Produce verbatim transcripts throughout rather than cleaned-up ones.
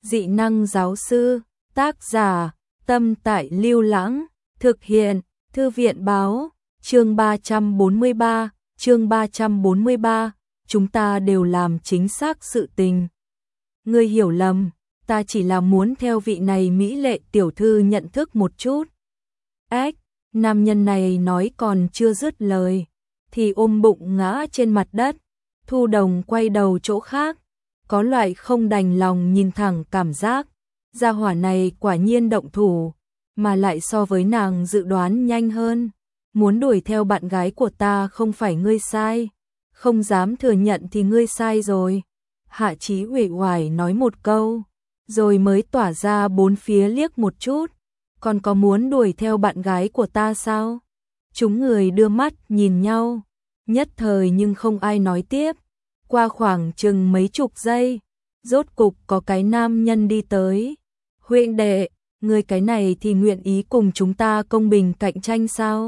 Dị năng giáo sư, tác giả, Tâm Tại Lưu Lãng, thực hiện, Thư viện báo, chương ba trăm bốn mươi ba, chương ba trăm bốn mươi ba, chúng ta đều làm chính xác sự tình. Ngươi hiểu lầm, ta chỉ là muốn theo vị này mỹ lệ tiểu thư nhận thức một chút. Ếch, nam nhân này nói còn chưa dứt lời, thì ôm bụng ngã trên mặt đất. Thu Đồng quay đầu chỗ khác, có loại không đành lòng nhìn thẳng cảm giác, gia hỏa này quả nhiên động thủ, mà lại so với nàng dự đoán nhanh hơn. Muốn đuổi theo bạn gái của ta không phải ngươi sai, không dám thừa nhận thì ngươi sai rồi. Hạ Chí uể oải nói một câu, rồi mới tỏa ra bốn phía liếc một chút. Còn có muốn đuổi theo bạn gái của ta sao? Chúng người đưa mắt nhìn nhau, nhất thời nhưng không ai nói tiếp. Qua khoảng chừng mấy chục giây, rốt cục có cái nam nhân đi tới. Huynh đệ, người cái này thì nguyện ý cùng chúng ta công bình cạnh tranh sao?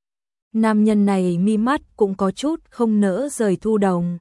Nam nhân này mi mắt cũng có chút không nỡ rời Thu Đồng.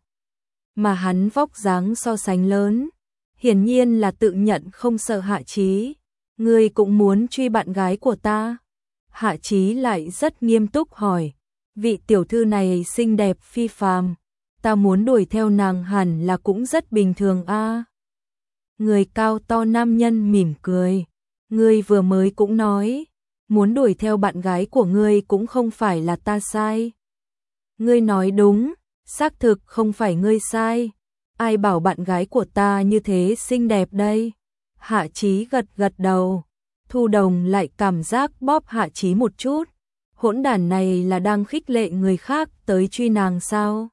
Mà hắn vóc dáng so sánh lớn, hiển nhiên là tự nhận không sợ Hạ Chí. Ngươi cũng muốn truy bạn gái của ta? Hạ Chí lại rất nghiêm túc hỏi. Vị tiểu thư này xinh đẹp phi phàm, ta muốn đuổi theo nàng hẳn là cũng rất bình thường a. À. Người cao to nam nhân mỉm cười. Ngươi vừa mới cũng nói, muốn đuổi theo bạn gái của ngươi cũng không phải là ta sai. Ngươi nói đúng, xác thực không phải ngươi sai. Ai bảo bạn gái của ta như thế xinh đẹp đây? Hạ Chí gật gật đầu. Thu Đồng lại cảm giác bóp Hạ Chí một chút. Hỗn đản này là đang khích lệ người khác tới truy nàng sao?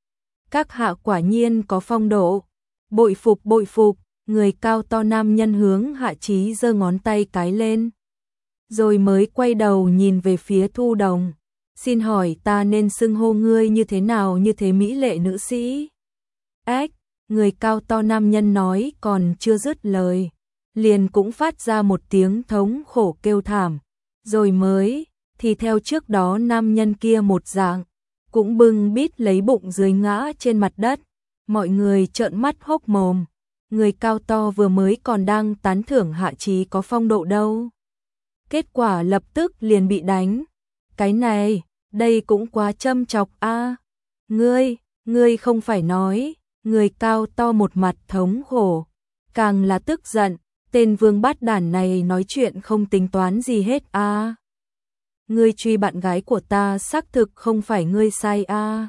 Các hạ quả nhiên có phong độ. Bội phục bội phục. Người cao to nam nhân hướng Hạ Chí giơ ngón tay cái lên. Rồi mới quay đầu nhìn về phía Thu Đồng. Xin hỏi ta nên xưng hô ngươi như thế nào như thế mỹ lệ nữ sĩ? Ếch, người cao to nam nhân nói còn chưa dứt lời, liền cũng phát ra một tiếng thống khổ kêu thảm. Rồi mới, thì theo trước đó nam nhân kia một dạng, cũng bưng bít lấy bụng dưới ngã trên mặt đất. Mọi người trợn mắt hốc mồm. Người cao to vừa mới còn đang tán thưởng Hạ Chí có phong độ đâu. Kết quả lập tức liền bị đánh. Cái này, đây cũng quá châm chọc a. À. Ngươi, ngươi không phải nói. Người cao to một mặt thống khổ, càng là tức giận. Tên vương bát đản này nói chuyện không tính toán gì hết a. À. Ngươi truy bạn gái của ta xác thực không phải ngươi sai a. À.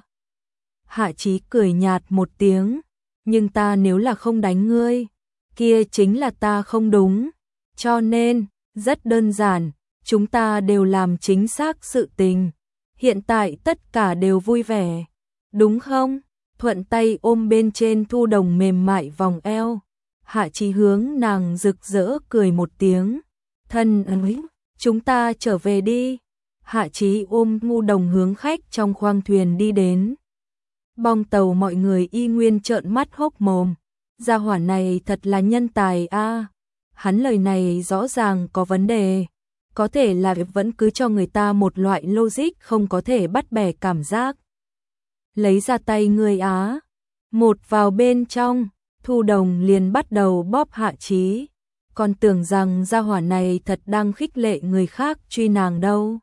Hạ Chí cười nhạt một tiếng. Nhưng ta nếu là không đánh ngươi, kia chính là ta không đúng. Cho nên, rất đơn giản, chúng ta đều làm chính xác sự tình. Hiện tại tất cả đều vui vẻ, đúng không? Thuận tay ôm bên trên Thu Đồng mềm mại vòng eo. Hạ Chí hướng nàng rực rỡ cười một tiếng. Thân ơi, chúng ta trở về đi. Hạ Chí ôm Thu Đồng hướng khách trong khoang thuyền đi đến. Bong tàu mọi người y nguyên trợn mắt hốc mồm. Gia hỏa này thật là nhân tài a. À. Hắn lời này rõ ràng có vấn đề. Có thể là vẫn cứ cho người ta một loại logic không có thể bắt bẻ cảm giác. Lấy ra tay ngươi á. Một vào bên trong, Thu Đồng liền bắt đầu bóp Hạ Chí. Còn tưởng rằng gia hỏa này thật đang khích lệ người khác truy nàng đâu.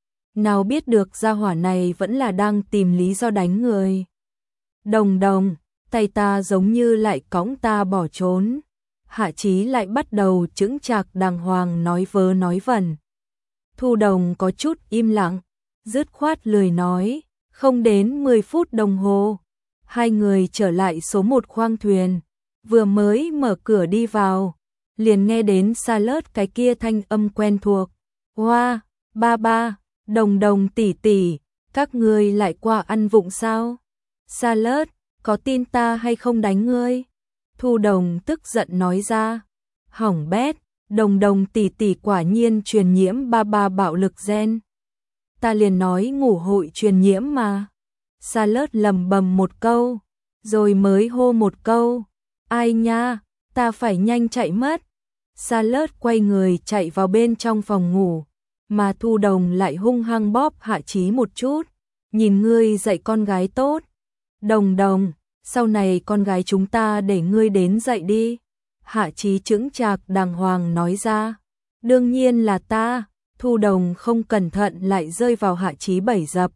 Nào biết được gia hỏa này vẫn là đang tìm lý do đánh người. Đồng đồng, tay ta giống như lại cõng ta bỏ trốn. Hạ Chí lại bắt đầu chững chạc đàng hoàng nói vớ nói vẩn. Thu Đồng có chút im lặng, dứt khoát lười nói. Không đến mười phút đồng hồ, hai người trở lại số một khoang thuyền. Vừa mới mở cửa đi vào, liền nghe đến xa lớt cái kia thanh âm quen thuộc. Hoa, ba ba, Đồng đồng tỷ tỷ, các ngươi lại qua ăn vụng sao? Xa lớt, có tin ta hay không đánh ngươi? Thu Đồng tức giận nói ra. Hỏng bét, Đồng đồng tỷ tỷ quả nhiên truyền nhiễm ba ba bạo lực gen. Ta liền nói ngủ hội truyền nhiễm mà. Sa Lớt lầm bầm một câu, rồi mới hô một câu. Ai nha, ta phải nhanh chạy mất. Sa Lớt quay người chạy vào bên trong phòng ngủ, mà Thu Đồng lại hung hăng bóp Hạ Chí một chút. Nhìn ngươi dạy con gái tốt. Đồng đồng, sau này con gái chúng ta để ngươi đến dạy đi. Hạ Chí chững chạc đàng hoàng nói ra. Đương nhiên là ta. Thu Đồng không cẩn thận lại rơi vào Hạ Chí bẫy dập.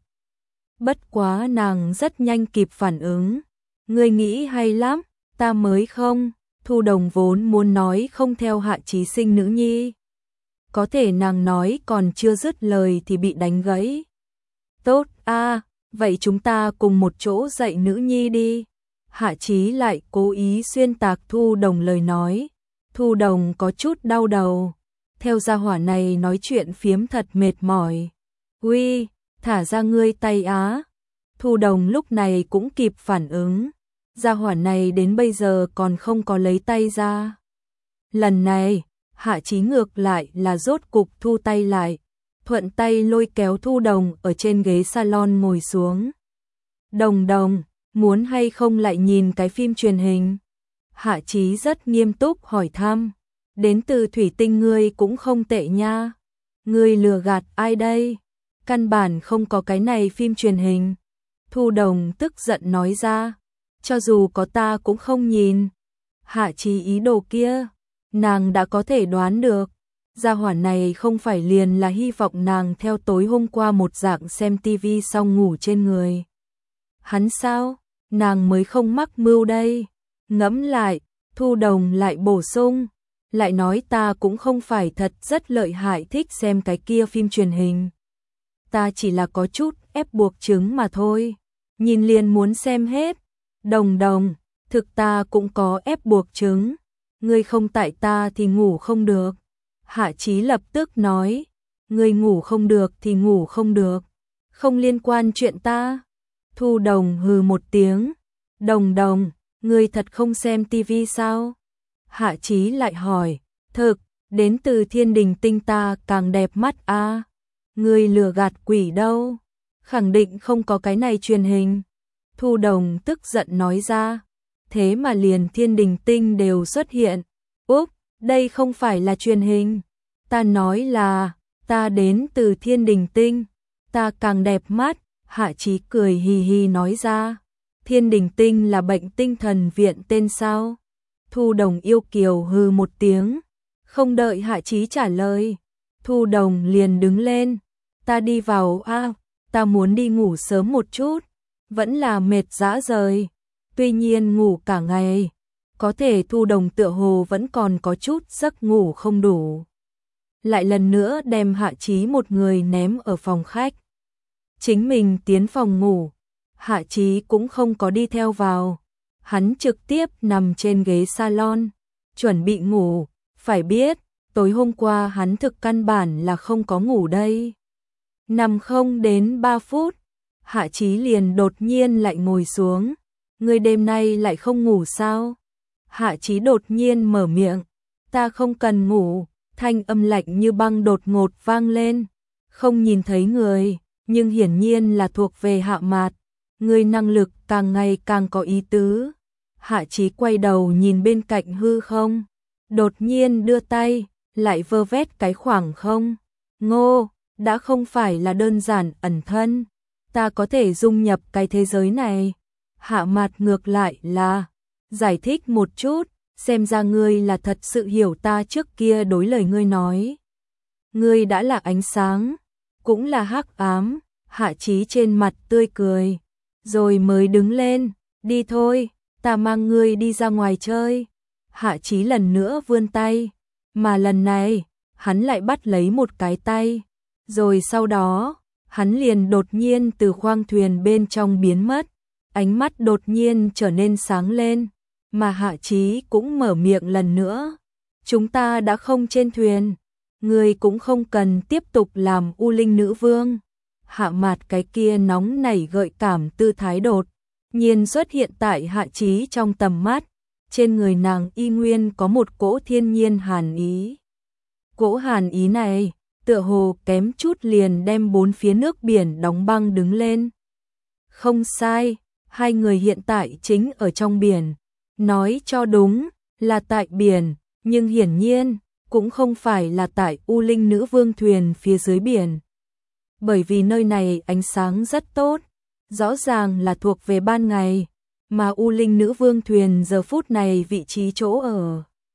Bất quá nàng rất nhanh kịp phản ứng. Ngươi nghĩ hay lắm, ta mới không. Thu Đồng vốn muốn nói không theo Hạ Chí sinh nữ nhi. Có thể nàng nói còn chưa dứt lời thì bị đánh gãy. Tốt a, vậy chúng ta cùng một chỗ dạy nữ nhi đi. Hạ Chí lại cố ý xuyên tạc Thu Đồng lời nói. Thu Đồng có chút đau đầu. Theo gia hỏa này nói chuyện phiếm thật mệt mỏi. Uy, thả ra ngươi tay á. Thu Đồng lúc này cũng kịp phản ứng. Gia hỏa này đến bây giờ còn không có lấy tay ra. Lần này, Hạ Chí ngược lại là rốt cục thu tay lại. Thuận tay lôi kéo Thu Đồng ở trên ghế salon ngồi xuống. Đồng Đồng, muốn hay không lại nhìn cái phim truyền hình? Hạ Chí rất nghiêm túc hỏi thăm. Đến từ thủy tinh ngươi cũng không tệ nha. Ngươi lừa gạt ai đây? Căn bản không có cái này phim truyền hình. Thu Đồng tức giận nói ra. Cho dù có ta cũng không nhìn. Hạ Chí ý đồ kia, nàng đã có thể đoán được. Gia hỏa này không phải liền là hy vọng nàng theo tối hôm qua một dạng xem tivi xong ngủ trên người. Hắn sao? Nàng mới không mắc mưu đây. Ngẫm lại, Thu Đồng lại bổ sung. Lại nói ta cũng không phải thật rất lợi hại thích xem cái kia phim truyền hình. Ta chỉ là có chút ép buộc chứng mà thôi. Nhìn liền muốn xem hết. Đồng Đồng, thực ta cũng có ép buộc chứng. Ngươi không tại ta thì ngủ không được. Hạ Chí lập tức nói. Ngươi ngủ không được thì ngủ không được. Không liên quan chuyện ta. Thu Đồng hừ một tiếng. Đồng Đồng, ngươi thật không xem tivi sao? Hạ Chí lại hỏi. Thực, đến từ thiên đình tinh ta càng đẹp mắt a. À? Ngươi lừa gạt quỷ đâu? Khẳng định không có cái này truyền hình. Thu Đồng tức giận nói ra. Thế mà liền thiên đình tinh đều xuất hiện. Úp, đây không phải là truyền hình. Ta nói là, ta đến từ thiên đình tinh. Ta càng đẹp mắt. Hạ Chí cười hì hì nói ra. Thiên đình tinh là bệnh tinh thần viện tên sao? Thu Đồng yêu kiều hừ một tiếng. Không đợi Hạ Chí trả lời. Thu Đồng liền đứng lên. Ta đi vào a, à, ta muốn đi ngủ sớm một chút. Vẫn là mệt dã rời. Tuy nhiên ngủ cả ngày. Có thể Thu Đồng tựa hồ vẫn còn có chút giấc ngủ không đủ. Lại lần nữa đem Hạ Chí một người ném ở phòng khách. Chính mình tiến phòng ngủ. Hạ Chí cũng không có đi theo vào. Hắn trực tiếp nằm trên ghế salon. Chuẩn bị ngủ. Phải biết, tối hôm qua hắn thực căn bản là không có ngủ đây. Nằm không đến ba phút. Hạ Chí liền đột nhiên lại ngồi xuống. Ngươi đêm nay lại không ngủ sao? Hạ Chí đột nhiên mở miệng. Ta không cần ngủ. Thanh âm lạnh như băng đột ngột vang lên. Không nhìn thấy người, nhưng hiển nhiên là thuộc về Hạ Mạt. Người năng lực càng ngày càng có ý tứ. Hạ Chí quay đầu nhìn bên cạnh hư không. Đột nhiên đưa tay, lại vơ vét cái khoảng không. Ngô, đã không phải là đơn giản ẩn thân. Ta có thể dung nhập cái thế giới này. Hạ Mạt ngược lại là giải thích một chút. Xem ra ngươi là thật sự hiểu ta trước kia đối lời ngươi nói. Ngươi đã là ánh sáng, cũng là hắc ám. Hạ Chí trên mặt tươi cười, rồi mới đứng lên. Đi thôi, ta mang ngươi đi ra ngoài chơi. Hạ Chí lần nữa vươn tay, mà lần này hắn lại bắt lấy một cái tay. Rồi sau đó, hắn liền đột nhiên từ khoang thuyền bên trong biến mất. Ánh mắt đột nhiên trở nên sáng lên. Mà Hạ Chí cũng mở miệng lần nữa. Chúng ta đã không trên thuyền. Ngươi cũng không cần tiếp tục làm U Linh Nữ Vương. Hạ Mạt cái kia nóng nảy gợi cảm tư thái đột nhiên xuất hiện tại Hạ Chí trong tầm mắt. Trên người nàng y nguyên có một cỗ thiên nhiên hàn ý. Cỗ hàn ý này, tựa hồ kém chút liền đem bốn phía nước biển đóng băng đứng lên. Không sai, hai người hiện tại chính ở trong biển. Nói cho đúng, là tại biển, nhưng hiển nhiên, cũng không phải là tại U Linh Nữ Vương thuyền phía dưới biển. Bởi vì nơi này ánh sáng rất tốt, rõ ràng là thuộc về ban ngày, mà U Linh Nữ Vương thuyền giờ phút này vị trí chỗ ở.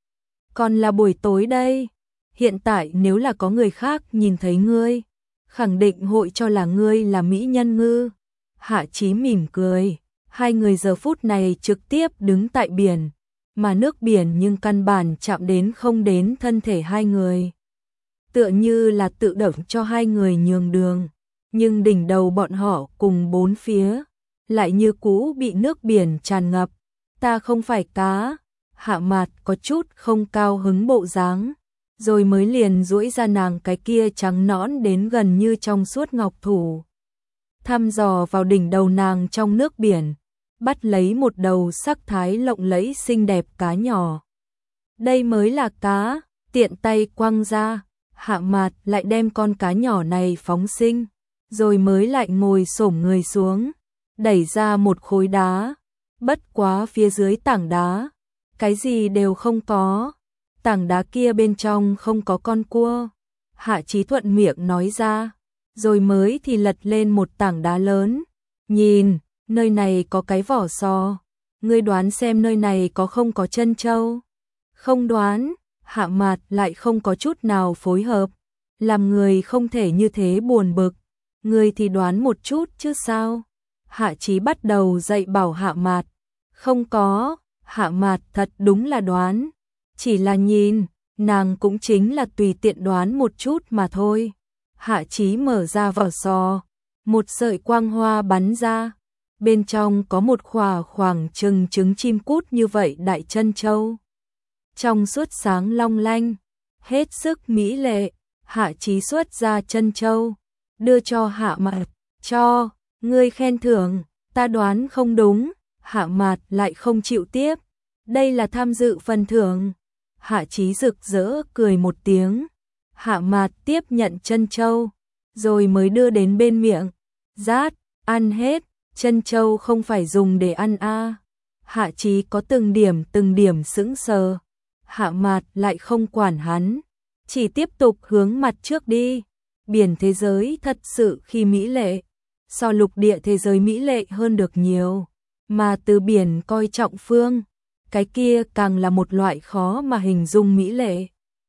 còn là buổi tối đây. Hiện tại nếu là có người khác nhìn thấy ngươi, khẳng định hội cho là ngươi là mỹ nhân ngư. Hạ Chí mỉm cười, hai người giờ phút này trực tiếp đứng tại biển, mà nước biển nhưng căn bản chạm đến không đến thân thể hai người. Tựa như là tự động cho hai người nhường đường, nhưng đỉnh đầu bọn họ cùng bốn phía, lại như cũ bị nước biển tràn ngập. Ta không phải cá, Hạ Mạt có chút không cao hứng bộ dáng, rồi mới liền duỗi ra nàng cái kia trắng nõn đến gần như trong suốt ngọc thủ. Thăm dò vào đỉnh đầu nàng trong nước biển, bắt lấy một đầu sắc thái lộng lẫy xinh đẹp cá nhỏ. Đây mới là cá, tiện tay quăng ra, Hạ Mạt lại đem con cá nhỏ này phóng sinh, rồi mới lại ngồi xổm người xuống, đẩy ra một khối đá. Bất quá phía dưới tảng đá, cái gì đều không có. Tảng đá kia bên trong không có con cua. Hạ Chí thuận miệng nói ra, rồi mới thì lật lên một tảng đá lớn. Nhìn, nơi này có cái vỏ sò. Ngươi đoán xem nơi này có không có trân châu? Không đoán, Hạ Mạt lại không có chút nào phối hợp. Làm người không thể như thế buồn bực. Ngươi thì đoán một chút chứ sao? Hạ Chí bắt đầu dạy bảo Hạ Mạt. Không có, Hạ Mạt thật đúng là đoán. Chỉ là nhìn, nàng cũng chính là tùy tiện đoán một chút mà thôi. Hạ Chí mở ra vỏ sò, một sợi quang hoa bắn ra. Bên trong có một khỏa khoảng chừng trứng chim cút như vậy đại trân châu. Trong suốt sáng long lanh, hết sức mỹ lệ. Hạ Chí xuất ra trân châu, đưa cho Hạ Mạt. Cho, ngươi khen thưởng, ta đoán không đúng. Hạ Mạt lại không chịu tiếp. Đây là tham dự phần thưởng. Hạ Chí rực rỡ cười một tiếng. Hạ Mạt tiếp nhận trân châu, rồi mới đưa đến bên miệng. Rát, ăn hết, trân châu không phải dùng để ăn a. À. Hạ Chí có từng điểm từng điểm sững sờ. Hạ Mạt lại không quản hắn, chỉ tiếp tục hướng mặt trước đi. Biển thế giới thật sự khi mỹ lệ, so lục địa thế giới mỹ lệ hơn được nhiều. Mà từ biển coi trọng phương, cái kia càng là một loại khó mà hình dung mỹ lệ.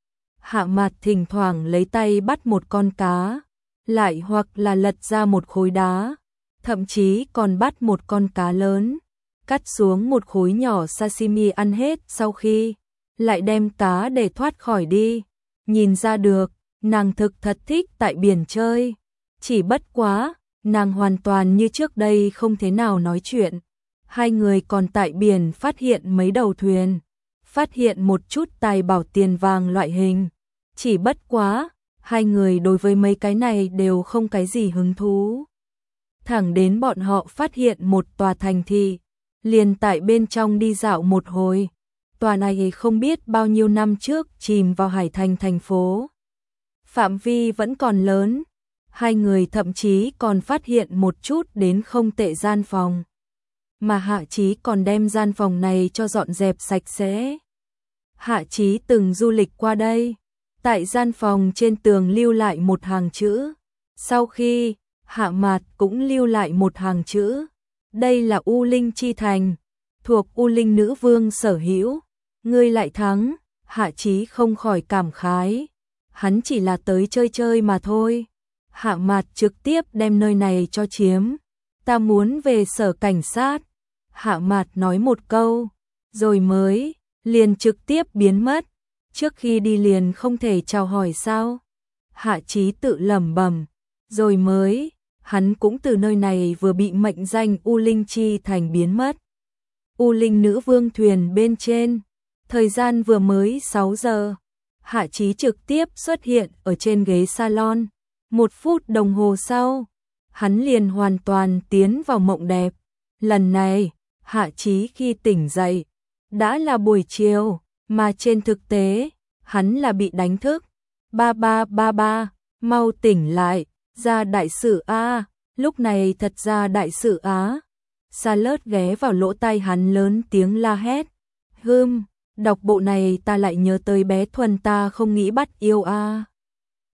Hạ Mạt thỉnh thoảng lấy tay bắt một con cá, lại hoặc là lật ra một khối đá, thậm chí còn bắt một con cá lớn, cắt xuống một khối nhỏ sashimi ăn hết sau khi, lại đem cá để thoát khỏi đi. Nhìn ra được, nàng thực thật thích tại biển chơi, chỉ bất quá, nàng hoàn toàn như trước đây không thế nào nói chuyện. Hai người còn tại biển phát hiện mấy đầu thuyền, phát hiện một chút tài bảo tiền vàng loại hình. Chỉ bất quá, hai người đối với mấy cái này đều không cái gì hứng thú. Thẳng đến bọn họ phát hiện một tòa thành thị, liền tại bên trong đi dạo một hồi. Tòa này không biết bao nhiêu năm trước chìm vào hải thành thành phố. Phạm vi vẫn còn lớn, hai người thậm chí còn phát hiện một chút đến không tệ gian phòng. Mà Hạ Chí còn đem gian phòng này cho dọn dẹp sạch sẽ. Hạ Chí từng du lịch qua đây, tại gian phòng trên tường lưu lại một hàng chữ. Sau khi, Hạ Mạt cũng lưu lại một hàng chữ. Đây là U Linh Chi Thành, thuộc U Linh Nữ Vương sở hữu. Ngươi lại thắng, Hạ Chí không khỏi cảm khái. Hắn chỉ là tới chơi chơi mà thôi. Hạ Mạt trực tiếp đem nơi này cho chiếm. Ta muốn về sở cảnh sát. Hạ Mạt nói một câu, rồi mới, liền trực tiếp biến mất. Trước khi đi liền không thể chào hỏi sao? Hạ Chí tự lẩm bẩm, rồi mới, hắn cũng từ nơi này vừa bị mệnh danh U Linh Chi Thành biến mất. U Linh Nữ Vương thuyền bên trên, thời gian vừa mới sáu giờ. Hạ Chí trực tiếp xuất hiện ở trên ghế salon. Một phút đồng hồ sau, hắn liền hoàn toàn tiến vào mộng đẹp. Lần này, Hạ Chí khi tỉnh dậy, đã là buổi chiều, mà trên thực tế, hắn là bị đánh thức. Ba ba ba ba, mau tỉnh lại, ra đại sự A, lúc này thật ra đại sự Á. Salert ghé vào lỗ tai hắn lớn tiếng la hét. Hừm, đọc bộ này ta lại nhớ tới bé Thuần ta không nghĩ bắt yêu A.